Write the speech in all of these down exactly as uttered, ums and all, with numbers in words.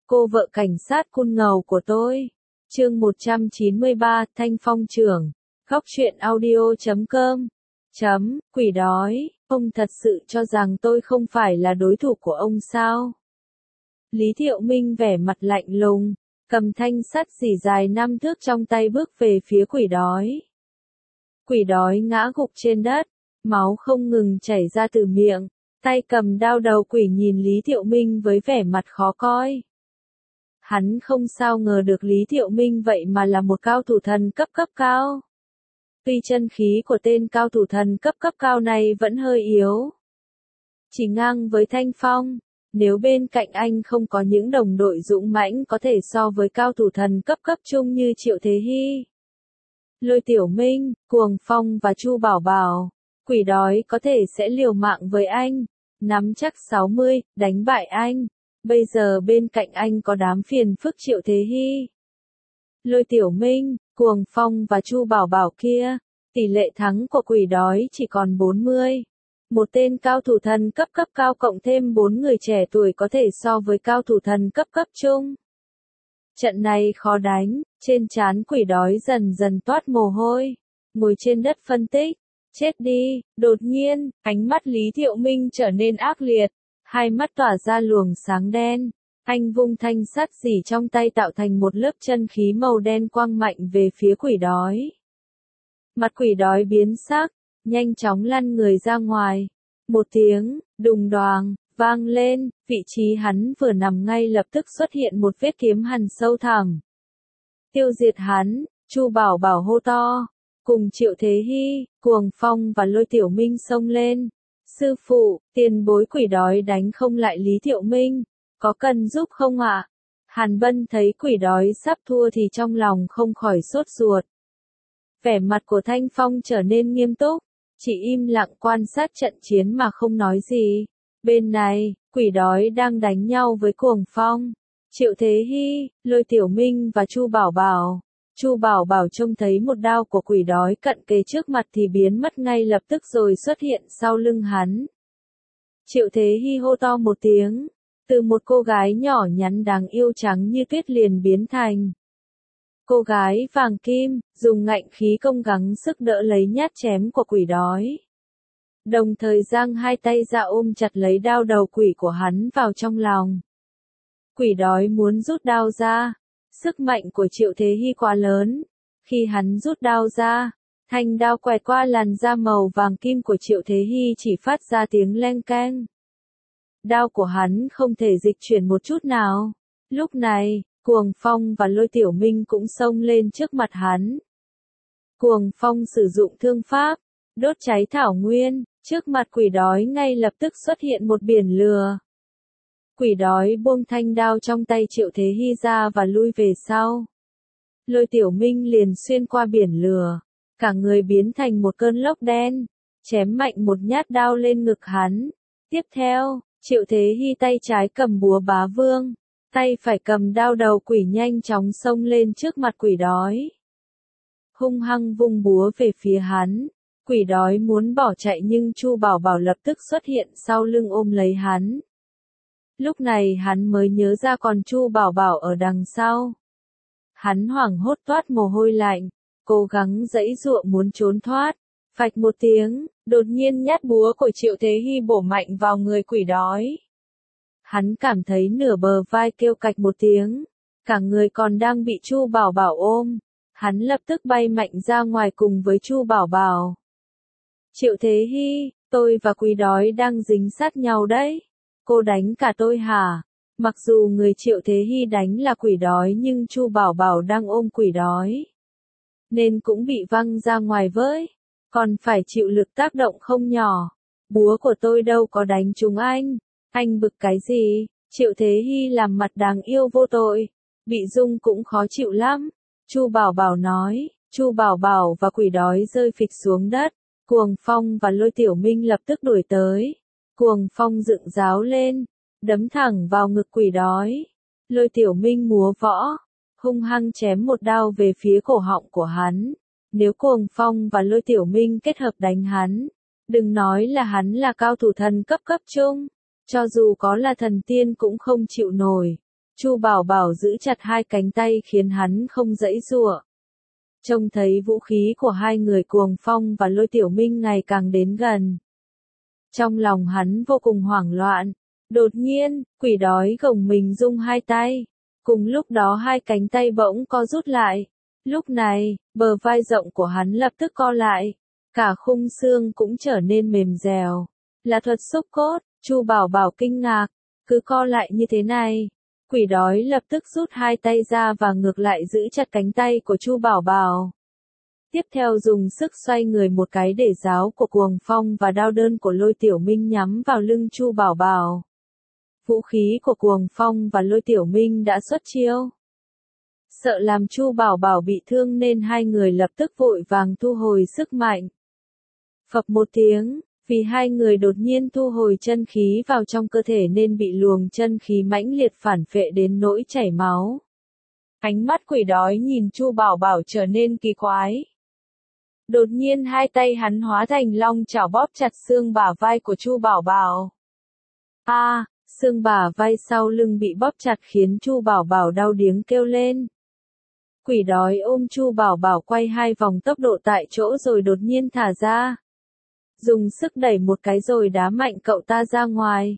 Cô vợ cảnh sát cun ngầu của tôi. Chương một trăm chín mươi ba, Thanh Phong trưởng. Góc truyện audio chấm com. Chấm, quỷ đói, ông thật sự cho rằng tôi không phải là đối thủ của ông sao? Lý Thiệu Minh vẻ mặt lạnh lùng, cầm thanh sắt xỉ dài năm thước trong tay bước về phía quỷ đói. Quỷ đói ngã gục trên đất, máu không ngừng chảy ra từ miệng, tay cầm đao đầu quỷ nhìn Lý Thiệu Minh với vẻ mặt khó coi. Hắn không sao ngờ được Lý Thiệu Minh vậy mà là một cao thủ thần cấp cấp cao. Tuy chân khí của tên cao thủ thần cấp cấp cao này vẫn hơi yếu, chỉ ngang với Thanh Phong, nếu bên cạnh anh không có những đồng đội dũng mãnh có thể so với cao thủ thần cấp cấp trung như Triệu Thế Hy, Lôi Tiểu Minh, Cuồng Phong và Chu Bảo Bảo, quỷ đói có thể sẽ liều mạng với anh, nắm chắc sáu mươi, đánh bại anh. Bây giờ bên cạnh anh có đám phiền phức Triệu Thế Hy, Lôi Tiểu Minh, Cuồng Phong và Chu Bảo Bảo kia, tỷ lệ thắng của quỷ đói chỉ còn bốn mươi. Một tên cao thủ thần cấp cấp cao cộng thêm bốn người trẻ tuổi có thể so với cao thủ thần cấp cấp trung. Trận này khó đánh, trên trán quỷ đói dần dần toát mồ hôi, ngồi trên đất phân tích, chết đi. Đột nhiên, ánh mắt Lý Thiệu Minh trở nên ác liệt, hai mắt tỏa ra luồng sáng đen, anh vung thanh sắt xỉ trong tay tạo thành một lớp chân khí màu đen quang mạnh về phía quỷ đói. Mặt quỷ đói biến sắc, nhanh chóng lăn người ra ngoài. Một tiếng, đùng đoàng, vang lên, vị trí hắn vừa nằm ngay lập tức xuất hiện một vết kiếm hằn sâu thẳm. Tiêu diệt hắn, Chu Bảo Bảo hô to, cùng Triệu Thế Hy, Cuồng Phong và Lôi Tiểu Minh xông lên. Sư phụ, tiền bối quỷ đói đánh không lại Lý Thiệu Minh, có cần giúp không ạ? À? Hàn Bân thấy quỷ đói sắp thua thì trong lòng không khỏi sốt ruột. Vẻ mặt của Thanh Phong trở nên nghiêm túc, chỉ im lặng quan sát trận chiến mà không nói gì. Bên này, quỷ đói đang đánh nhau với Cuồng Phong, Triệu Thế Hy, Lôi Tiểu Minh và Chu Bảo Bảo. Chu Bảo Bảo trông thấy một đao của quỷ đói cận kề trước mặt thì biến mất ngay lập tức rồi xuất hiện sau lưng hắn. Triệu Thế Hy hô to một tiếng, từ một cô gái nhỏ nhắn đáng yêu trắng như tuyết liền biến thành cô gái vàng kim, dùng ngạnh khí công gắng sức đỡ lấy nhát chém của quỷ đói. Đồng thời giang hai tay ra ôm chặt lấy đao đầu quỷ của hắn vào trong lòng. Quỷ đói muốn rút đao ra, sức mạnh của Triệu Thế Hy quá lớn. Khi hắn rút đao ra, thanh đao quẹt qua làn da màu vàng kim của Triệu Thế Hy chỉ phát ra tiếng leng keng. Đao của hắn không thể dịch chuyển một chút nào. Lúc này, Cuồng Phong và Lôi Tiểu Minh cũng xông lên trước mặt hắn. Cuồng Phong sử dụng thương pháp, đốt cháy thảo nguyên, trước mặt quỷ đói ngay lập tức xuất hiện một biển lửa. Quỷ đói buông thanh đao trong tay Triệu Thế Hy ra và lui về sau. Lôi Tiểu Minh liền xuyên qua biển lửa, cả người biến thành một cơn lốc đen, chém mạnh một nhát đao lên ngực hắn. Tiếp theo, Triệu Thế Hy tay trái cầm búa bá vương, tay phải cầm đao đầu quỷ nhanh chóng xông lên trước mặt quỷ đói. Hung hăng vung búa về phía hắn, quỷ đói muốn bỏ chạy nhưng Chu Bảo Bảo lập tức xuất hiện sau lưng ôm lấy hắn. Lúc này hắn mới nhớ ra còn Chu Bảo Bảo ở đằng sau. Hắn hoảng hốt toát mồ hôi lạnh, cố gắng giãy giụa muốn trốn thoát. Phạch một tiếng, đột nhiên nhát búa của Triệu Thế Hy bổ mạnh vào người quỷ đói. Hắn cảm thấy nửa bờ vai kêu cạch một tiếng, cả người còn đang bị Chu Bảo Bảo ôm. Hắn lập tức bay mạnh ra ngoài cùng với Chu Bảo Bảo. Triệu Thế Hy, tôi và quỷ đói đang dính sát nhau đấy. Cô đánh cả tôi hả? Mặc dù người Triệu Thế Hy đánh là quỷ đói nhưng Chu Bảo Bảo đang ôm quỷ đói, nên cũng bị văng ra ngoài với, còn phải chịu lực tác động không nhỏ. Búa của tôi đâu có đánh trúng anh, anh bực cái gì? Triệu Thế Hy làm mặt đáng yêu vô tội, bị dung cũng khó chịu lắm. Chu Bảo Bảo nói. Chu Bảo Bảo và quỷ đói rơi phịch xuống đất, Cuồng Phong và Lôi Tiểu Minh lập tức đuổi tới. Cuồng Phong dựng giáo lên, đấm thẳng vào ngực quỷ đói. Lôi Tiểu Minh múa võ, hung hăng chém một đao về phía cổ họng của hắn. Nếu Cuồng Phong và Lôi Tiểu Minh kết hợp đánh hắn, đừng nói là hắn là cao thủ thần cấp cấp trung, cho dù có là thần tiên cũng không chịu nổi. Chu Bảo Bảo giữ chặt hai cánh tay khiến hắn không giãy giụa. Trông thấy vũ khí của hai người Cuồng Phong và Lôi Tiểu Minh ngày càng đến gần. Trong lòng hắn vô cùng hoảng loạn. Đột nhiên, quỷ đói gồng mình rung hai tay. Cùng lúc đó hai cánh tay bỗng co rút lại. Lúc này, bờ vai rộng của hắn lập tức co lại. Cả khung xương cũng trở nên mềm dẻo. Là thuật xúc cốt, Chu Bảo Bảo kinh ngạc. Cứ co lại như thế này. Quỷ đói lập tức rút hai tay ra và ngược lại giữ chặt cánh tay của Chu Bảo Bảo. Tiếp theo dùng sức xoay người một cái để giáo của Cuồng Phong và đao đơn của Lôi Tiểu Minh nhắm vào lưng Chu Bảo Bảo. Vũ khí của Cuồng Phong và Lôi Tiểu Minh đã xuất chiêu. Sợ làm Chu Bảo Bảo bị thương nên hai người lập tức vội vàng thu hồi sức mạnh. Phập một tiếng, vì hai người đột nhiên thu hồi chân khí vào trong cơ thể nên bị luồng chân khí mãnh liệt phản phệ đến nỗi chảy máu. Ánh mắt quỷ đói nhìn Chu Bảo Bảo trở nên kỳ quái. Đột nhiên hai tay hắn hóa thành long chảo bóp chặt xương bả vai của Chu Bảo Bảo. A, à, xương bả vai sau lưng bị bóp chặt khiến Chu Bảo Bảo đau điếng kêu lên. Quỷ đói ôm Chu Bảo Bảo quay hai vòng tốc độ tại chỗ rồi đột nhiên thả ra. Dùng sức đẩy một cái rồi đá mạnh cậu ta ra ngoài.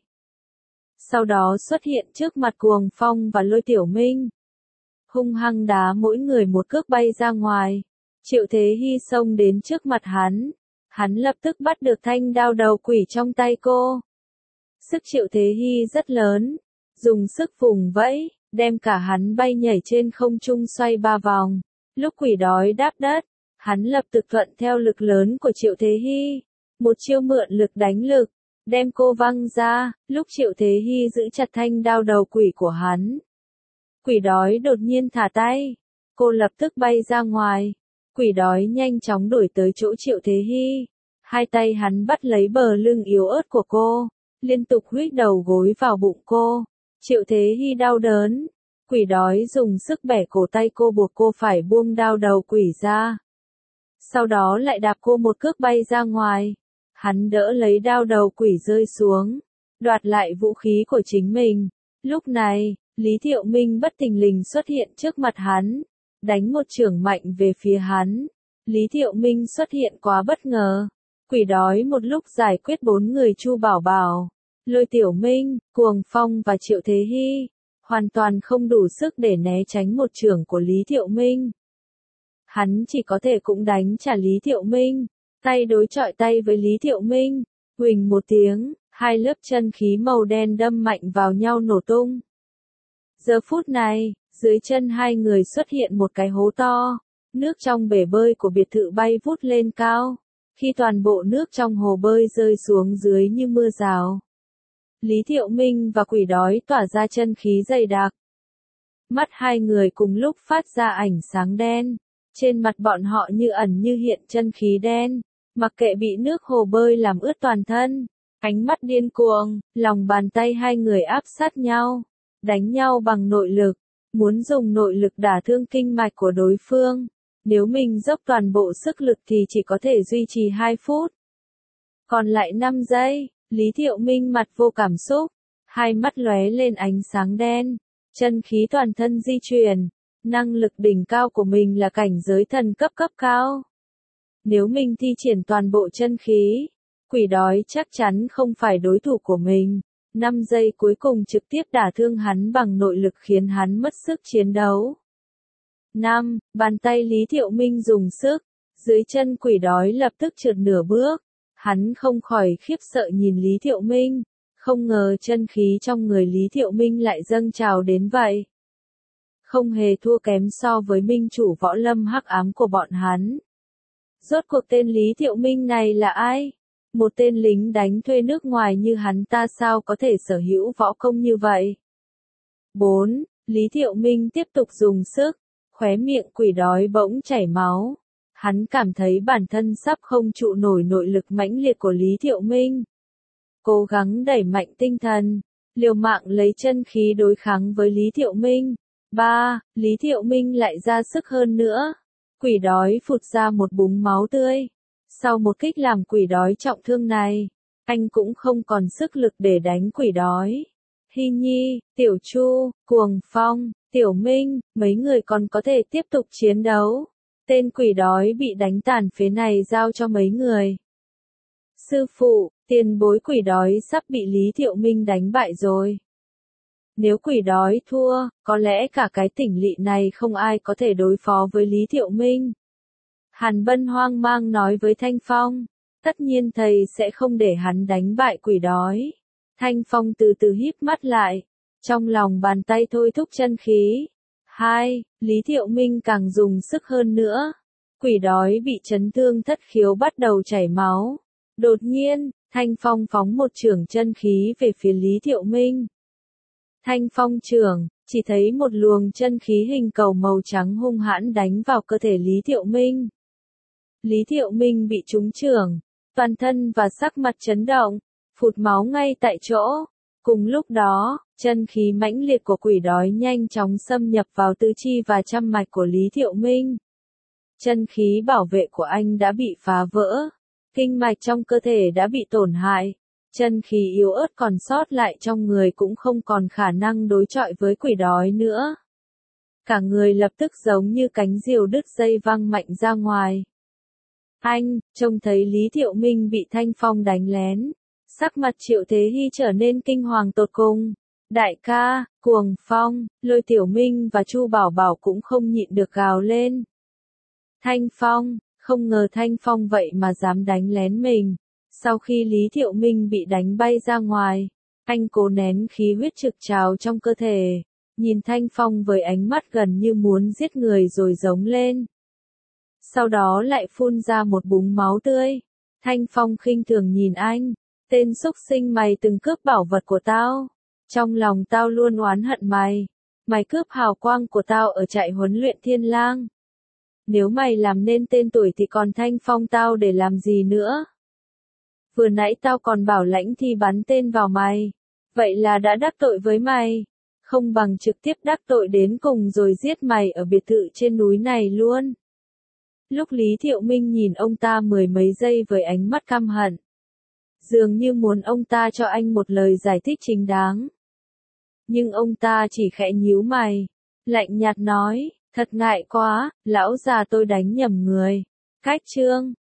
Sau đó xuất hiện trước mặt Cuồng Phong và Lôi Tiểu Minh. Hung hăng đá mỗi người một cước bay ra ngoài. Triệu Thế Hy xông đến trước mặt hắn. Hắn lập tức bắt được thanh đao đầu quỷ trong tay cô. Sức Triệu Thế Hy rất lớn. Dùng sức vùng vẫy, đem cả hắn bay nhảy trên không trung xoay ba vòng. Lúc quỷ đói đáp đất, hắn lập tức thuận theo lực lớn của Triệu Thế Hy. Một chiêu mượn lực đánh lực, đem cô văng ra, lúc Triệu Thế Hy giữ chặt thanh đao đầu quỷ của hắn. Quỷ đói đột nhiên thả tay, cô lập tức bay ra ngoài. Quỷ đói nhanh chóng đuổi tới chỗ Triệu Thế Hy. Hai tay hắn bắt lấy bờ lưng yếu ớt của cô, liên tục huých đầu gối vào bụng cô. Triệu Thế Hy đau đớn. Quỷ đói dùng sức bẻ cổ tay cô buộc cô phải buông đao đầu quỷ ra. Sau đó lại đạp cô một cước bay ra ngoài. Hắn đỡ lấy đao đầu quỷ rơi xuống, đoạt lại vũ khí của chính mình. Lúc này, Lý Thiệu Minh bất thình lình xuất hiện trước mặt hắn, đánh một chưởng mạnh về phía hắn. Lý Thiệu Minh xuất hiện quá bất ngờ. Quỷ đói một lúc giải quyết bốn người Chu Bảo Bảo, Lôi Tiểu Minh, Cuồng Phong và Triệu Thế Hy, hoàn toàn không đủ sức để né tránh một chưởng của Lý Thiệu Minh. Hắn chỉ có thể cũng đánh trả Lý Thiệu Minh. Tay đối chọi tay với Lý Thiệu Minh, huỳnh một tiếng, hai lớp chân khí màu đen đâm mạnh vào nhau nổ tung. Giờ phút này, dưới chân hai người xuất hiện một cái hố to, nước trong bể bơi của biệt thự bay vút lên cao, khi toàn bộ nước trong hồ bơi rơi xuống dưới như mưa rào. Lý Thiệu Minh và quỷ đói tỏa ra chân khí dày đặc. Mắt hai người cùng lúc phát ra ảnh sáng đen, trên mặt bọn họ như ẩn như hiện chân khí đen. Mặc kệ bị nước hồ bơi làm ướt toàn thân, ánh mắt điên cuồng, lòng bàn tay hai người áp sát nhau, đánh nhau bằng nội lực, muốn dùng nội lực đả thương kinh mạch của đối phương. Nếu mình dốc toàn bộ sức lực thì chỉ có thể duy trì hai phút. Còn lại năm giây, Lý Thiệu Minh mặt vô cảm xúc, hai mắt lóe lên ánh sáng đen, chân khí toàn thân di chuyển, năng lực đỉnh cao của mình là cảnh giới thần cấp cấp cao. Nếu mình thi triển toàn bộ chân khí, quỷ đói chắc chắn không phải đối thủ của mình. năm giây cuối cùng trực tiếp đả thương hắn bằng nội lực khiến hắn mất sức chiến đấu. năm. Bàn tay Lý Thiệu Minh dùng sức, dưới chân quỷ đói lập tức trượt nửa bước. Hắn không khỏi khiếp sợ nhìn Lý Thiệu Minh, không ngờ chân khí trong người Lý Thiệu Minh lại dâng trào đến vậy. Không hề thua kém so với minh chủ võ lâm hắc ám của bọn hắn. Rốt cuộc tên Lý Thiệu Minh này là ai? Một tên lính đánh thuê nước ngoài như hắn ta sao có thể sở hữu võ công như vậy? bốn. Lý Thiệu Minh tiếp tục dùng sức, khóe miệng quỷ đói bỗng chảy máu. Hắn cảm thấy bản thân sắp không trụ nổi nội lực mãnh liệt của Lý Thiệu Minh. Cố gắng đẩy mạnh tinh thần, liều mạng lấy chân khí đối kháng với Lý Thiệu Minh. ba. Lý Thiệu Minh lại ra sức hơn nữa. Quỷ đói phụt ra một búng máu tươi. Sau một kích làm quỷ đói trọng thương này, anh cũng không còn sức lực để đánh quỷ đói. Hy Nhi, Tiểu Chu, Cuồng Phong, Tiểu Minh, mấy người còn có thể tiếp tục chiến đấu. Tên quỷ đói bị đánh tàn phế này giao cho mấy người. Sư phụ, tiền bối quỷ đói sắp bị Lý Thiệu Minh đánh bại rồi. Nếu quỷ đói thua, có lẽ cả cái tỉnh lỵ này không ai có thể đối phó với Lý Thiệu Minh. Hàn Bân hoang mang nói với Thanh Phong, tất nhiên thầy sẽ không để hắn đánh bại quỷ đói. Thanh Phong từ từ híp mắt lại, trong lòng bàn tay thôi thúc chân khí. Hai, Lý Thiệu Minh càng dùng sức hơn nữa. Quỷ đói bị chấn thương thất khiếu bắt đầu chảy máu. Đột nhiên, Thanh Phong phóng một chưởng chân khí về phía Lý Thiệu Minh. Thanh Phong chưởng, chỉ thấy một luồng chân khí hình cầu màu trắng hung hãn đánh vào cơ thể Lý Thiệu Minh. Lý Thiệu Minh bị trúng chưởng, toàn thân và sắc mặt chấn động, phụt máu ngay tại chỗ. Cùng lúc đó, chân khí mãnh liệt của quỷ đói nhanh chóng xâm nhập vào tứ chi và trăm mạch của Lý Thiệu Minh. Chân khí bảo vệ của anh đã bị phá vỡ, kinh mạch trong cơ thể đã bị tổn hại, chân khí yếu ớt còn sót lại trong người cũng không còn khả năng đối chọi với quỷ đói nữa. Cả người lập tức giống như cánh diều đứt dây văng mạnh ra ngoài. Anh, trông thấy Lý Thiệu Minh bị Thanh Phong đánh lén. Sắc mặt Triệu Thế Hy trở nên kinh hoàng tột cùng. Đại ca, Cuồng Phong, Lôi Tiểu Minh và Chu Bảo Bảo cũng không nhịn được gào lên. Thanh Phong, không ngờ Thanh Phong vậy mà dám đánh lén mình. Sau khi Lý Thiệu Minh bị đánh bay ra ngoài, anh cố nén khí huyết trực trào trong cơ thể, nhìn Thanh Phong với ánh mắt gần như muốn giết người rồi giống lên. Sau đó lại phun ra một búng máu tươi. Thanh Phong khinh thường nhìn anh. Tên xúc sinh mày từng cướp bảo vật của tao. Trong lòng tao luôn oán hận mày. Mày cướp hào quang của tao ở trại huấn luyện Thiên Lang. Nếu mày làm nên tên tuổi thì còn Thanh Phong tao để làm gì nữa? Vừa nãy tao còn bảo Lãnh Thi bắn tên vào mày. Vậy là đã đắc tội với mày. Không bằng trực tiếp đắc tội đến cùng rồi giết mày ở biệt thự trên núi này luôn. Lúc Lý Thiệu Minh nhìn ông ta mười mấy giây với ánh mắt căm hận. Dường như muốn ông ta cho anh một lời giải thích chính đáng. Nhưng ông ta chỉ khẽ nhíu mày, lạnh nhạt nói, thật ngại quá, lão già tôi đánh nhầm người. Cách chương